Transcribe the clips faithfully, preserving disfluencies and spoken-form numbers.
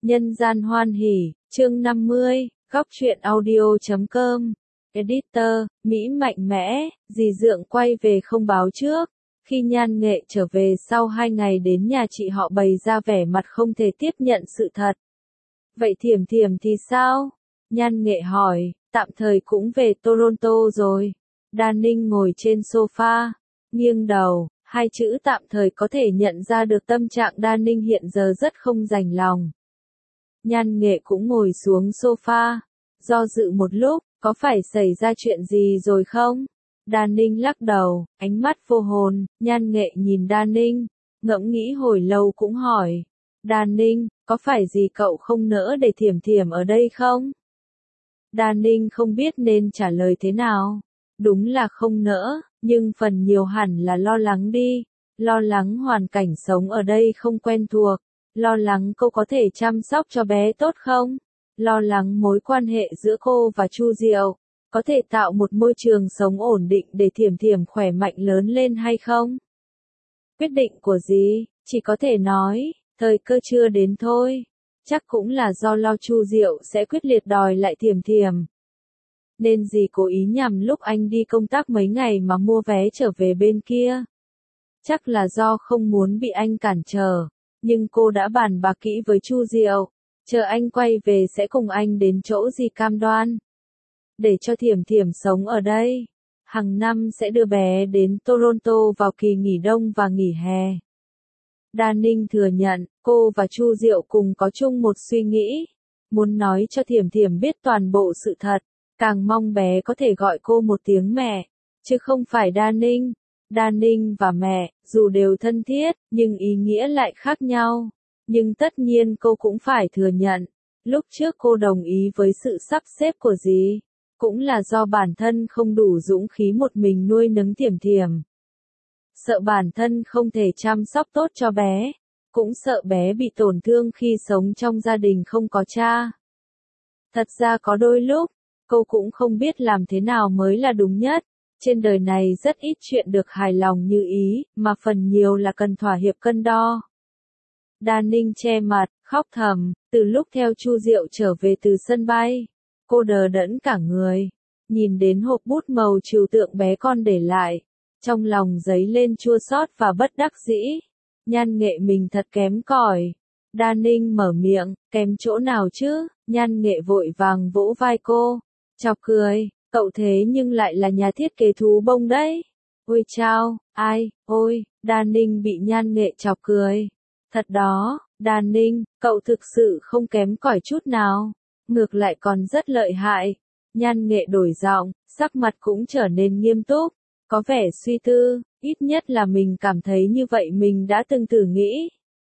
Nhân gian hoan hỉ, chương năm mươi, góc truyện audio chấm com. Editor, Mỹ mạnh mẽ, dì Dượng quay về không báo trước. Khi Nhan Nghệ trở về sau hai ngày đến nhà chị họ bày ra vẻ mặt không thể tiếp nhận sự thật. Vậy Thiểm Thiểm thì sao? Nhan Nghệ hỏi, tạm thời cũng về Toronto rồi. Đa Ninh ngồi trên sofa, nghiêng đầu, hai chữ tạm thời có thể nhận ra được tâm trạng Đa Ninh hiện giờ rất không rành lòng. Nhan Nghệ cũng ngồi xuống sofa, do dự một lúc, có phải xảy ra chuyện gì rồi không? Đa Ninh lắc đầu, ánh mắt vô hồn. Nhan Nghệ nhìn Đa Ninh, ngẫm nghĩ hồi lâu cũng hỏi, Đa Ninh, có phải gì cậu không nỡ để Thiểm Thiểm ở đây không? Đa Ninh không biết nên trả lời thế nào. Đúng là không nỡ, nhưng phần nhiều hẳn là lo lắng đi. Lo lắng hoàn cảnh sống ở đây không quen thuộc. Lo lắng cô có thể chăm sóc cho bé tốt không? Lo lắng mối quan hệ giữa cô và Chu Diệu có thể tạo một môi trường sống ổn định để Thiểm Thiểm khỏe mạnh lớn lên hay không? Quyết định của dì, chỉ có thể nói, thời cơ chưa đến thôi. Chắc cũng là do lo Chu Diệu sẽ quyết liệt đòi lại Thiểm Thiểm. Nên dì cố ý nhằm lúc anh đi công tác mấy ngày mà mua vé trở về bên kia. Chắc là do không muốn bị anh cản trở. Nhưng cô đã bàn bạc kỹ với Chu Diệu, chờ anh quay về sẽ cùng anh đến chỗ dì cam đoan. Để cho Thiểm Thiểm sống ở đây. Hàng năm sẽ đưa bé đến Toronto vào kỳ nghỉ đông và nghỉ hè. Đa Ninh thừa nhận, cô và Chu Diệu cùng có chung một suy nghĩ. Muốn nói cho Thiểm Thiểm biết toàn bộ sự thật, càng mong bé có thể gọi cô một tiếng mẹ, chứ không phải Đa Ninh. Đa Ninh và mẹ, dù đều thân thiết, nhưng ý nghĩa lại khác nhau. Nhưng tất nhiên cô cũng phải thừa nhận, lúc trước cô đồng ý với sự sắp xếp của dì, cũng là do bản thân không đủ dũng khí một mình nuôi nấng Thiểm Thiểm. Sợ bản thân không thể chăm sóc tốt cho bé, cũng sợ bé bị tổn thương khi sống trong gia đình không có cha. Thật ra có đôi lúc, cô cũng không biết làm thế nào mới là đúng nhất. Trên đời này rất ít chuyện được hài lòng như ý, mà phần nhiều là cần thỏa hiệp cân đo. Đa Ninh che mặt, khóc thầm, từ lúc theo Chu Diệu trở về từ sân bay. Cô đờ đẫn cả người, nhìn đến hộp bút màu trừu tượng bé con để lại. Trong lòng dấy lên chua xót và bất đắc dĩ. Nhan Nghệ mình thật kém cỏi. Đa Ninh mở miệng, kém chỗ nào chứ? Nhan Nghệ vội vàng vỗ vai cô, chọc cười. Cậu thế nhưng lại là nhà thiết kế thú bông đấy. Ôi chao, ai, ôi, Đa Ninh bị Nhan Nghệ chọc cười. Thật đó, Đa Ninh, cậu thực sự không kém cỏi chút nào. Ngược lại còn rất lợi hại. Nhan Nghệ đổi giọng, sắc mặt cũng trở nên nghiêm túc. Có vẻ suy tư, ít nhất là mình cảm thấy như vậy mình đã từng thử nghĩ.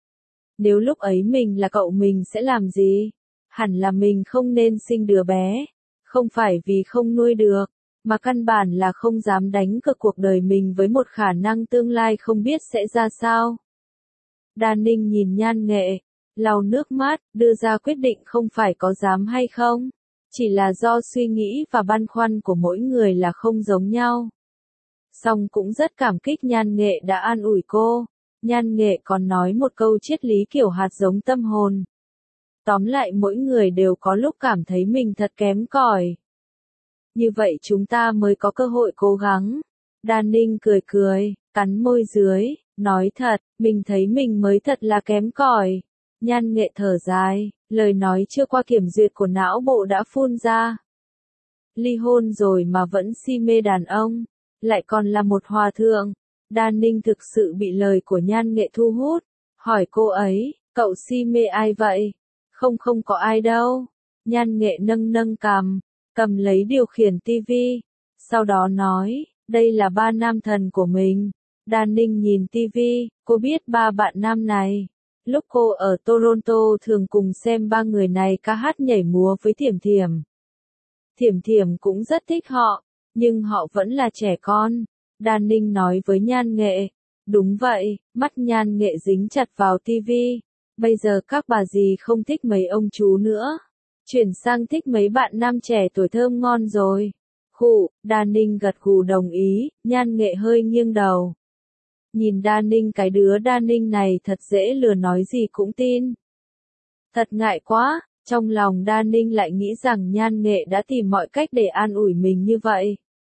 Nếu lúc ấy mình là cậu mình sẽ làm gì? Hẳn là mình không nên sinh đứa bé. Không phải vì không nuôi được, mà căn bản là không dám đánh cược cuộc đời mình với một khả năng tương lai không biết sẽ ra sao. Đa Ninh nhìn Nhan Nghệ, lau nước mắt, đưa ra quyết định không phải có dám hay không, chỉ là do suy nghĩ và băn khoăn của mỗi người là không giống nhau. Song cũng rất cảm kích Nhan Nghệ đã an ủi cô. Nhan Nghệ còn nói một câu triết lý kiểu hạt giống tâm hồn. Tóm lại mỗi người đều có lúc cảm thấy mình thật kém cỏi. Như vậy chúng ta mới có cơ hội cố gắng. Đa Ninh cười cười, cắn môi dưới, nói thật, mình thấy mình mới thật là kém cỏi. Nhan Nghệ thở dài, lời nói chưa qua kiểm duyệt của não bộ đã phun ra. Ly hôn rồi mà vẫn si mê đàn ông, lại còn là một hòa thượng. Đa Ninh thực sự bị lời của Nhan Nghệ thu hút, hỏi cô ấy, cậu si mê ai vậy? Không không có ai đâu. Nhan Nghệ nâng nâng cằm, cầm lấy điều khiển tivi. Sau đó nói, đây là ba nam thần của mình. Đa Ninh nhìn tivi, cô biết ba bạn nam này. Lúc cô ở Toronto thường cùng xem ba người này ca hát nhảy múa với Thiểm Thiểm. Thiểm Thiểm cũng rất thích họ, nhưng họ vẫn là trẻ con. Đa Ninh nói với Nhan Nghệ. Đúng vậy, mắt Nhan Nghệ dính chặt vào tivi. Bây giờ các bà dì không thích mấy ông chú nữa. Chuyển sang thích mấy bạn nam trẻ tuổi thơm ngon rồi. Khụ, Đa Ninh gật gù đồng ý, Nhan Nghệ hơi nghiêng đầu. Nhìn Đa Ninh cái đứa Đa Ninh này thật dễ lừa nói gì cũng tin. Thật ngại quá, trong lòng Đa Ninh lại nghĩ rằng Nhan Nghệ đã tìm mọi cách để an ủi mình như vậy.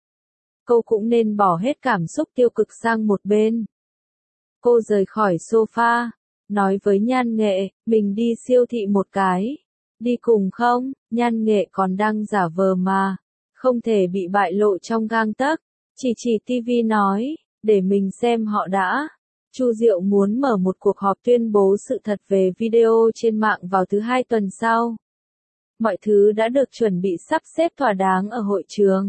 Cô cũng nên bỏ hết cảm xúc tiêu cực sang một bên. Cô rời khỏi sofa, nói với Nhan Nghệ, mình đi siêu thị một cái. Đi cùng không? Nhan Nghệ còn đang giả vờ mà, không thể bị bại lộ trong gang tấc. Chỉ chỉ tivi nói, để mình xem họ đã. Chu Diệu muốn mở một cuộc họp tuyên bố sự thật về video trên mạng vào thứ hai tuần sau. Mọi thứ đã được chuẩn bị sắp xếp thỏa đáng ở hội trường.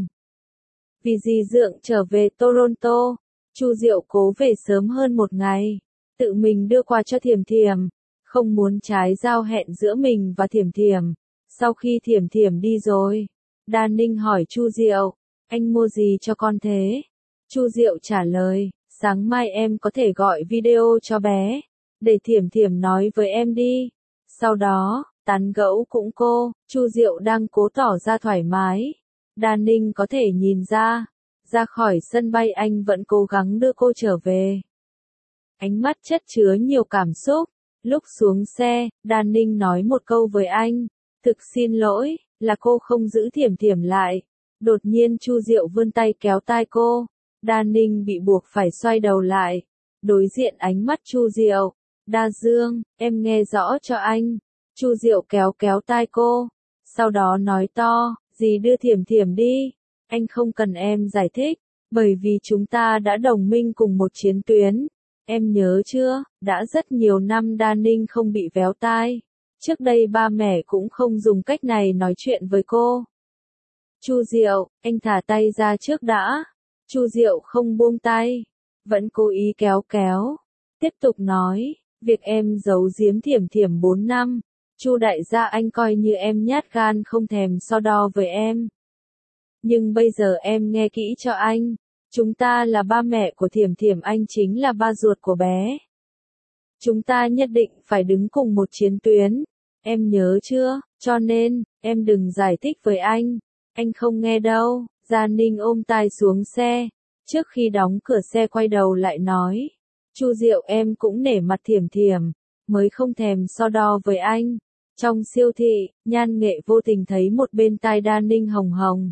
Vì dì Dượng trở về Toronto, Chu Diệu cố về sớm hơn một ngày, tự mình đưa quà cho Thiểm Thiểm, không muốn trái giao hẹn giữa mình và Thiểm Thiểm. Sau khi Thiểm Thiểm đi rồi, Đa Ninh hỏi Chu Diệu, anh mua gì cho con thế? Chu Diệu trả lời, sáng mai em có thể gọi video cho bé, để Thiểm Thiểm nói với em đi. Sau đó, tán gẫu cũng cô, Chu Diệu đang cố tỏ ra thoải mái. Đa Ninh có thể nhìn ra, ra khỏi sân bay anh vẫn cố gắng đưa cô trở về. Ánh mắt chất chứa nhiều cảm xúc. Lúc xuống xe, Đa Ninh nói một câu với anh, thực xin lỗi, là cô không giữ Thiểm Thiểm lại. Đột nhiên Chu Diệu vươn tay kéo tai cô, Đa Ninh bị buộc phải xoay đầu lại, đối diện ánh mắt Chu Diệu. Đa Dương, em nghe rõ cho anh. Chu Diệu kéo kéo tai cô, sau đó nói to, dì đưa Thiểm Thiểm đi, anh không cần em giải thích, bởi vì chúng ta đã đồng minh cùng một chiến tuyến. Em nhớ chưa, đã rất nhiều năm Đa Ninh không bị véo tai. Trước đây ba mẹ cũng không dùng cách này nói chuyện với cô. Chu Diệu, anh thả tay ra trước đã. Chu Diệu không buông tay, vẫn cố ý kéo kéo. Tiếp tục nói, việc em giấu giếm Thiểm Thiểm bốn năm, Chu đại gia anh coi như em nhát gan không thèm so đo với em. Nhưng bây giờ em nghe kỹ cho anh. Chúng ta là ba mẹ của Thiểm Thiểm, anh chính là ba ruột của bé. Chúng ta nhất định phải đứng cùng một chiến tuyến. Em nhớ chưa? Cho nên, em đừng giải thích với anh. Anh không nghe đâu. Gia Ninh ôm tai xuống xe. Trước khi đóng cửa xe quay đầu lại nói. Chu Diệu em cũng nể mặt Thiểm Thiểm, mới không thèm so đo với anh. Trong siêu thị, Nhan Nghệ vô tình thấy một bên tai Đa Ninh hồng hồng.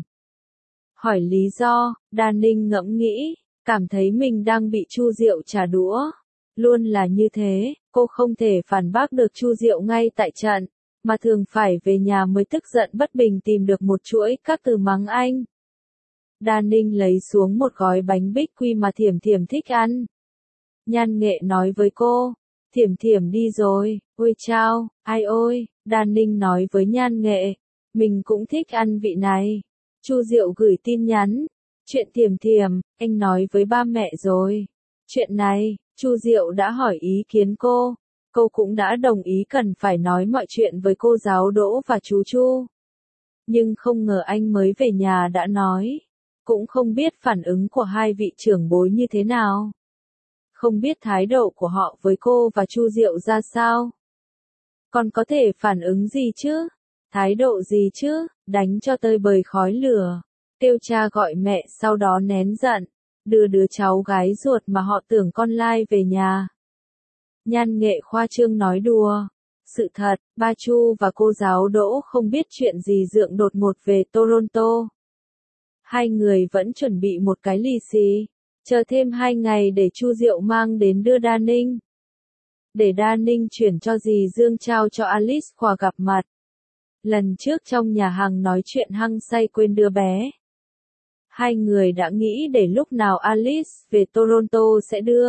Hỏi lý do, Đa Ninh ngẫm nghĩ, cảm thấy mình đang bị Chu Diệu trả đũa. Luôn là như thế, cô không thể phản bác được Chu Diệu ngay tại trận, mà thường phải về nhà mới tức giận bất bình tìm được một chuỗi các từ mắng anh. Đa Ninh lấy xuống một gói bánh bích quy mà Thiểm Thiểm thích ăn. Nhan Nghệ nói với cô, Thiểm Thiểm đi rồi, ôi chao, ai ôi, Đa Ninh nói với Nhan Nghệ, mình cũng thích ăn vị này. Chu Diệu gửi tin nhắn, chuyện Thiểm Thiểm, anh nói với ba mẹ rồi. Chuyện này, Chu Diệu đã hỏi ý kiến cô, cô cũng đã đồng ý cần phải nói mọi chuyện với cô giáo Đỗ và chú Chu. Nhưng không ngờ anh mới về nhà đã nói, cũng không biết phản ứng của hai vị trưởng bối như thế nào. Không biết thái độ của họ với cô và Chu Diệu ra sao. Còn có thể phản ứng gì chứ? Thái độ gì chứ? Đánh cho tơi bời khói lửa. Kêu cha gọi mẹ sau đó nén giận. Đưa đứa cháu gái ruột mà họ tưởng con lai về nhà. Nhan Nghệ khoa trương nói đùa. Sự thật, ba Chu và cô giáo Đỗ không biết chuyện gì Dượng đột ngột về Toronto. Hai người vẫn chuẩn bị một cái lì xì. Chờ thêm hai ngày để Chu Diệu mang đến đưa Đa Ninh. Để Đa Ninh chuyển cho dì Dương trao cho Alice quà gặp mặt. Lần trước trong nhà hàng nói chuyện hăng say quên đưa bé. Hai người đã nghĩ để lúc nào Alice về Toronto sẽ đưa.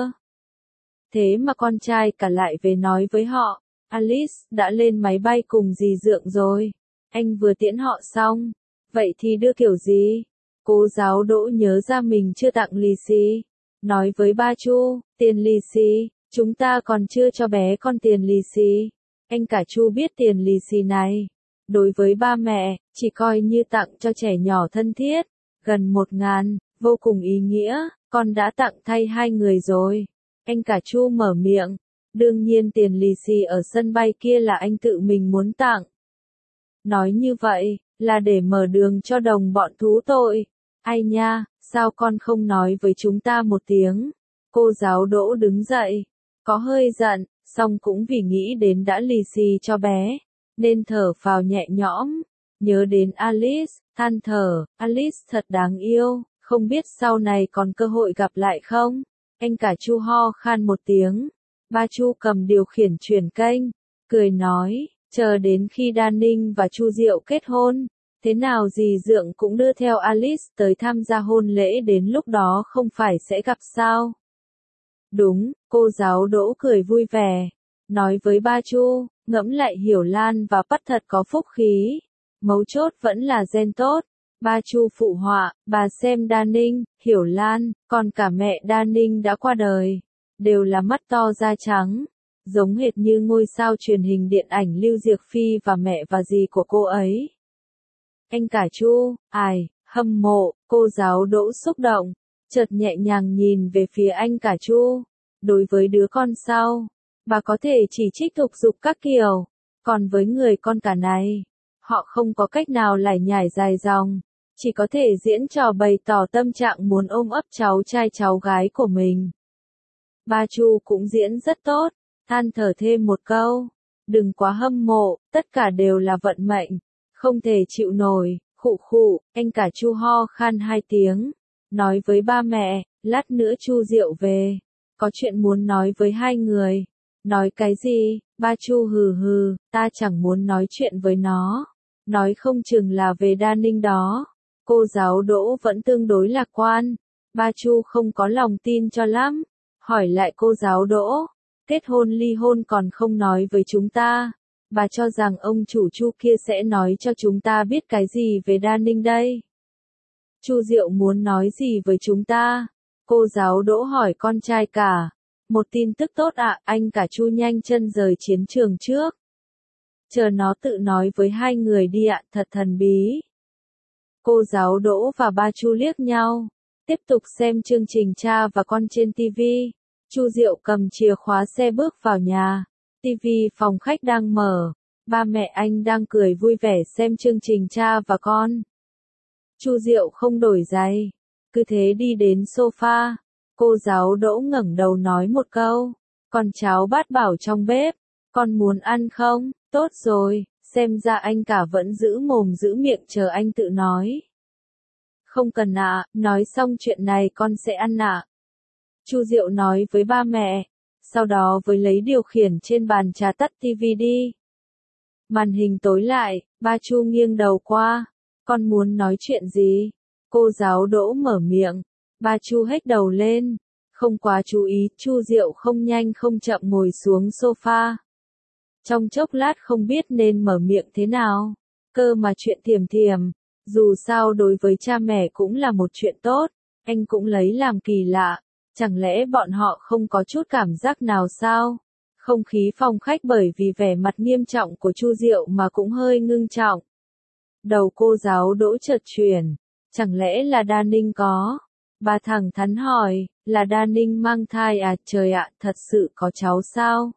Thế mà con trai cả lại về nói với họ, Alice đã lên máy bay cùng dì Dượng rồi. Anh vừa tiễn họ xong. Vậy thì đưa kiểu gì? Cô giáo Đỗ nhớ ra mình chưa tặng lì xì. Nói với ba Chu, tiền lì xì, chúng ta còn chưa cho bé con tiền lì xì. Anh cả Chu biết tiền lì xì này. Đối với ba mẹ, chỉ coi như tặng cho trẻ nhỏ thân thiết. Gần một ngàn, vô cùng ý nghĩa, con đã tặng thay hai người rồi. Anh cả Chu mở miệng. Đương nhiên tiền lì xì ở sân bay kia là anh tự mình muốn tặng. Nói như vậy, là để mở đường cho đồng bọn thú tội. Ai nha, sao con không nói với chúng ta một tiếng? Cô giáo Đỗ đứng dậy, có hơi giận, song cũng vì nghĩ đến đã lì xì cho bé, nên thở phào nhẹ nhõm. Nhớ đến Alice, than thở, Alice thật đáng yêu, không biết sau này còn cơ hội gặp lại không? Anh cả Chu ho khan một tiếng. Ba Chu cầm điều khiển chuyển kênh, cười nói, chờ đến khi Đa Ninh và Chu Diệu kết hôn, thế nào dì Dượng cũng đưa theo Alice tới tham gia hôn lễ, đến lúc đó không phải sẽ gặp sao? Đúng, cô giáo Đỗ cười vui vẻ, nói với ba Chu, ngẫm lại Hiểu Lan và Pắt thật có phúc khí, mấu chốt vẫn là gen tốt. Ba Chu phụ họa, bà xem Đa Ninh, Hiểu Lan, còn cả mẹ Đa Ninh đã qua đời, đều là mắt to da trắng, giống hệt như ngôi sao truyền hình điện ảnh Lưu Diệc Phi và mẹ và dì của cô ấy. Anh cả Chu, ai, hâm mộ, cô giáo Đỗ xúc động, chợt nhẹ nhàng nhìn về phía anh cả Chu. Đối với đứa con sau, bà có thể chỉ trích thục dục các kiểu, còn với người con cả này, họ không có cách nào lải nhải dài dòng, chỉ có thể diễn trò bày tỏ tâm trạng muốn ôm ấp cháu trai cháu gái của mình. Ba Chu cũng diễn rất tốt, than thở thêm một câu, đừng quá hâm mộ, tất cả đều là vận mệnh, không thể chịu nổi. Khụ khụ, anh cả Chu ho khan hai tiếng, nói với ba mẹ, lát nữa Chu Diệu về, có chuyện muốn nói với hai người. Nói cái gì? Ba Chu hừ hừ, ta chẳng muốn nói chuyện với nó, nói không chừng là về Đa Ninh đó. Cô giáo Đỗ vẫn tương đối lạc quan, ba Chu không có lòng tin cho lắm, hỏi lại cô giáo Đỗ, kết hôn ly hôn còn không nói với chúng ta, bà cho rằng ông chủ Chu kia sẽ nói cho chúng ta biết cái gì về Đa Ninh đây? Chu Diệu muốn nói gì với chúng ta? Cô giáo Đỗ hỏi con trai cả. Một tin tức tốt ạ, à, anh cả Chu nhanh chân rời chiến trường trước. Chờ nó tự nói với hai người đi ạ, à, thật thần bí. Cô giáo Đỗ và ba Chu liếc nhau, tiếp tục xem chương trình Cha và Con trên ti vi. Chu Diệu cầm chìa khóa xe bước vào nhà. ti vi phòng khách đang mở, ba mẹ anh đang cười vui vẻ xem chương trình Cha và Con. Chu Diệu không đổi giày, cứ thế đi đến sofa. Cô giáo Đỗ ngẩng đầu nói một câu, con cháu bát bảo trong bếp, con muốn ăn không? Tốt rồi, xem ra anh cả vẫn giữ mồm giữ miệng chờ anh tự nói. Không cần ạ, nói xong chuyện này con sẽ ăn ạ. Chu Diệu nói với ba mẹ, sau đó với lấy điều khiển trên bàn trà tắt ti vi đi. Màn hình tối lại, ba Chu nghiêng đầu qua, con muốn nói chuyện gì? Cô giáo Đỗ mở miệng, ba Chu hếch đầu lên, không quá chú ý, Chu Diệu không nhanh không chậm ngồi xuống sofa. Trong chốc lát không biết nên mở miệng thế nào, cơ mà chuyện thiềm thiềm, dù sao đối với cha mẹ cũng là một chuyện tốt, anh cũng lấy làm kỳ lạ, chẳng lẽ bọn họ không có chút cảm giác nào sao? Không khí phòng khách bởi vì vẻ mặt nghiêm trọng của Chu Diệu mà cũng hơi ngưng trọng. Đầu cô giáo Đỗ chợt chuyển, chẳng lẽ là Đa Ninh có? Bà thẳng thắn hỏi, là Đa Ninh mang thai à? Trời ạ, thật sự có cháu sao?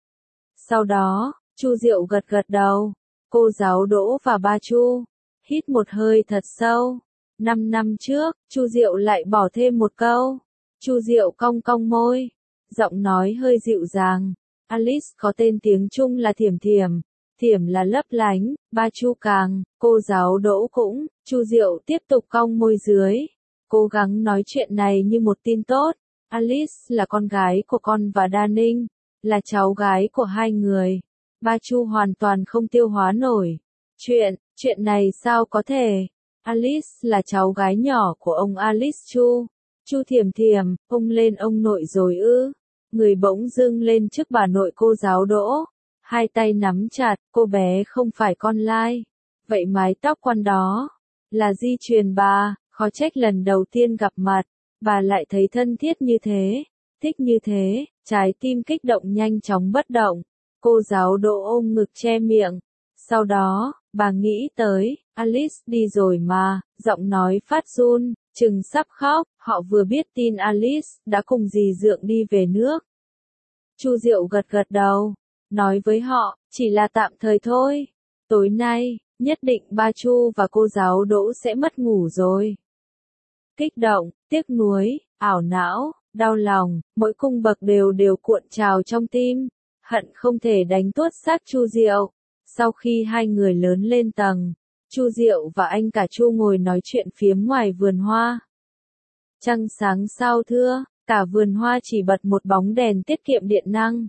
Sau đó, Chu Diệu gật gật đầu, cô giáo Đỗ và ba Chu hít một hơi thật sâu. Năm năm trước, Chu Diệu lại bỏ thêm một câu. Chu Diệu cong cong môi, giọng nói hơi dịu dàng. Alice có tên tiếng Trung là Thiểm Thiểm, Thiểm là lấp lánh, ba Chu càng, cô giáo Đỗ cũng. Chu Diệu tiếp tục cong môi dưới, cố gắng nói chuyện này như một tin tốt. Alice là con gái của con và Đa Ninh, là cháu gái của hai người. Ba Chu hoàn toàn không tiêu hóa nổi. Chuyện, chuyện này sao có thể? Alice là cháu gái nhỏ của ông Alice Chu. Chu Thiểm Thiểm, ông lên ông nội rồi ư? Người bỗng dưng lên trước bà nội cô giáo Đỗ, hai tay nắm chặt, cô bé không phải con lai. Vậy mái tóc quan đó là di truyền bà, khó trách lần đầu tiên gặp mặt, bà lại thấy thân thiết như thế, thích như thế, trái tim kích động nhanh chóng bất động. Cô giáo Đỗ ôm ngực che miệng. Sau đó, bà nghĩ tới, Alice đi rồi mà, giọng nói phát run, chừng sắp khóc, họ vừa biết tin Alice đã cùng dì Dượng đi về nước. Chu Diệu gật gật đầu, nói với họ, chỉ là tạm thời thôi. Tối nay, nhất định ba Chu và cô giáo Đỗ sẽ mất ngủ rồi. Kích động, tiếc nuối, ảo não, đau lòng, mỗi cung bậc đều đều cuộn trào trong tim, hận không thể đánh tuốt xác Chu Diệu. Sau khi hai người lớn lên tầng, Chu Diệu và anh cả Chu ngồi nói chuyện phiếm ngoài vườn hoa. Trăng sáng sao thưa, cả vườn hoa chỉ bật một bóng đèn tiết kiệm điện năng.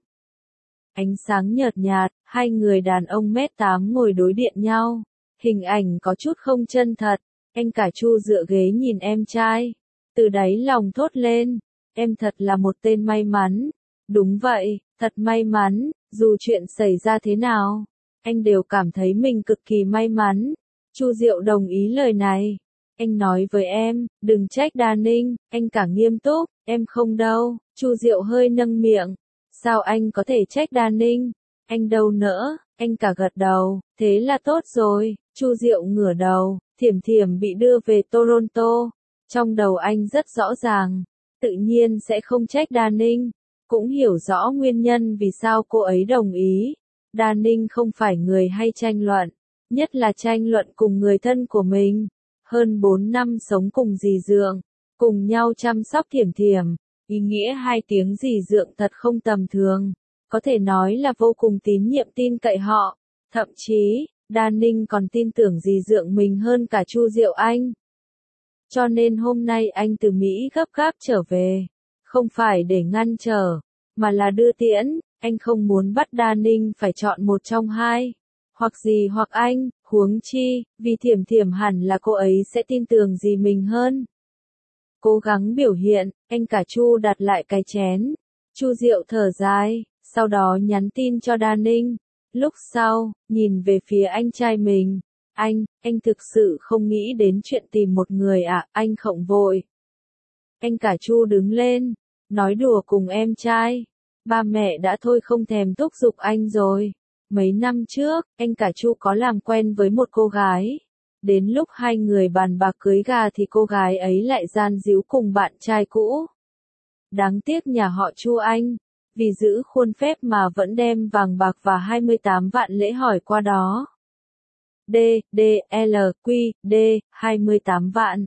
Ánh sáng nhợt nhạt, hai người đàn ông mét tám ngồi đối điện nhau. Hình ảnh có chút không chân thật, anh cả Chu dựa ghế nhìn em trai. Từ đáy lòng thốt lên, em thật là một tên may mắn. Đúng vậy, thật may mắn, dù chuyện xảy ra thế nào, anh đều cảm thấy mình cực kỳ may mắn. Chu Diệu đồng ý lời này. Anh nói với em, đừng trách Đa Ninh, anh cả nghiêm túc, em không đâu. Chu Diệu hơi nâng miệng. Sao anh có thể trách Đa Ninh? Anh đâu nữa, anh cả gật đầu, thế là tốt rồi. Chu Diệu ngửa đầu, Thiểm Thiểm bị đưa về Toronto. Trong đầu anh rất rõ ràng, tự nhiên sẽ không trách Đa Ninh, cũng hiểu rõ nguyên nhân vì sao cô ấy đồng ý. Đa Ninh không phải người hay tranh luận, nhất là tranh luận cùng người thân của mình. Hơn bốn năm sống cùng dì Dượng, cùng nhau chăm sóc Thiểm Thiểm, ý nghĩa hai tiếng dì Dượng thật không tầm thường, có thể nói là vô cùng tín nhiệm tin cậy họ, thậm chí, Đa Ninh còn tin tưởng dì Dượng mình hơn cả Chu Diệu Anh. Cho nên hôm nay anh từ Mỹ gấp gáp trở về, không phải để ngăn trở, mà là đưa tiễn. Anh không muốn bắt Đa Ninh phải chọn một trong hai, hoặc dì hoặc anh, huống chi, vì Thiểm Thiểm hẳn là cô ấy sẽ tin tưởng dì mình hơn. Cố gắng biểu hiện, anh cả Chu đặt lại cái chén. Chu Diệu thở dài, sau đó nhắn tin cho Đa Ninh. Lúc sau, nhìn về phía anh trai mình. Anh, anh thực sự không nghĩ đến chuyện tìm một người à, anh khổng vội. Anh cả Chu đứng lên, nói đùa cùng em trai. Ba mẹ đã thôi không thèm thúc giục anh rồi. Mấy năm trước, anh cả Chu có làm quen với một cô gái. Đến lúc hai người bàn bạc cưới gà thì cô gái ấy lại gian díu cùng bạn trai cũ. Đáng tiếc nhà họ Chu anh, vì giữ khuôn phép mà vẫn đem vàng bạc và hai mươi tám vạn lễ hỏi qua đó. D, D, L, Q, D, hai mươi tám vạn.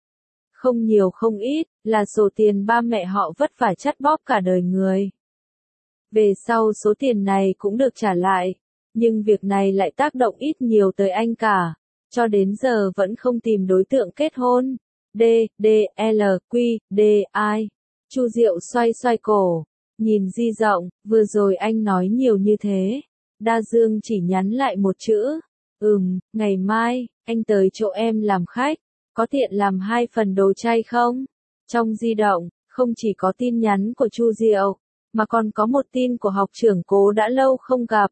Không nhiều không ít, là số tiền ba mẹ họ vất vả chắt bóp cả đời người. Về sau số tiền này cũng được trả lại, nhưng việc này lại tác động ít nhiều tới anh cả, cho đến giờ vẫn không tìm đối tượng kết hôn. D, D, L, Q, D, I. Chu Diệu xoay xoay cổ, nhìn Di Rộng, vừa rồi anh nói nhiều như thế. Đa Dương chỉ nhắn lại một chữ, ừm, ngày mai, anh tới chỗ em làm khách, có tiện làm hai phần đồ chay không? Trong di động, không chỉ có tin nhắn của Chu Diệu, mà còn có một tin của học trưởng Cố đã lâu không gặp.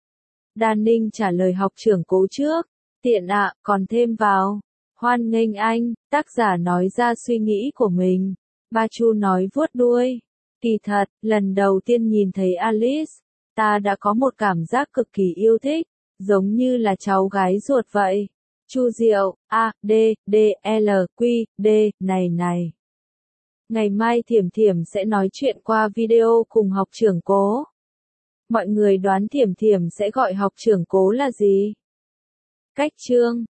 Đa Ninh trả lời học trưởng Cố trước, tiện ạ, còn thêm vào. Hoan nghênh anh, tác giả nói ra suy nghĩ của mình. Ba Chu nói vuốt đuôi. Kỳ thật, lần đầu tiên nhìn thấy Alice, ta đã có một cảm giác cực kỳ yêu thích, giống như là cháu gái ruột vậy. Chu Diệu, A, D, D, L, Q, D, này này. Ngày mai Thiểm Thiểm sẽ nói chuyện qua video cùng học trưởng Cố. Mọi người đoán Thiểm Thiểm sẽ gọi học trưởng Cố là gì? Cách chương